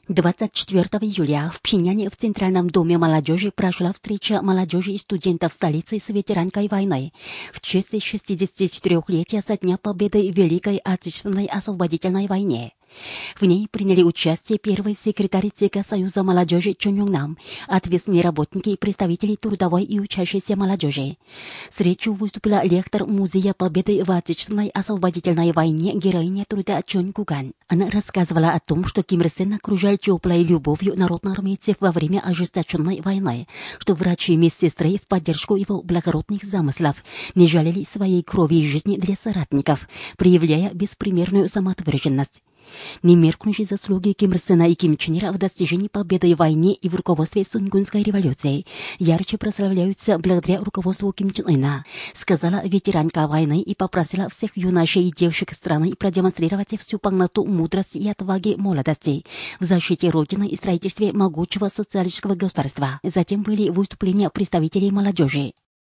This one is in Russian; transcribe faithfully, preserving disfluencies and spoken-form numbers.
двадцать четвёртого июля в Пхеньяне в Центральном доме молодежи прошла встреча молодежи и студентов столицы с ветеранкой войны в честь шестидесятичетырёхлетия со дня победы в Великой Отечественной освободительной войне. В ней приняли участие первый секретарь ЦК Союза молодежи Чон Юнг-нам, ответственные работники и представители трудовой и учащейся молодежи. С речью выступила лектор Музея Победы в Отечественной освободительной войне героиня труда Чон Гуган. Она рассказывала о том, что Ким Ир Сен окружал теплой любовью народноармейцев во время ожесточенной войны, что врачи и медсестры в поддержку его благородных замыслов не жалели своей крови и жизни для соратников, проявляя беспримерную самоотверженность. Немеркнущие заслуги Ким Ир Сена и Ким Чен Ира в достижении победы в войне и в руководстве Сунгунской революции ярче прославляются благодаря руководству Ким Чен Ына, сказала ветеранка войны и попросила всех юношей и девушек страны продемонстрировать всю полноту мудрости и отваги молодости в защите Родины и строительстве могучего социалистического государства. Затем были выступления представителей молодежи.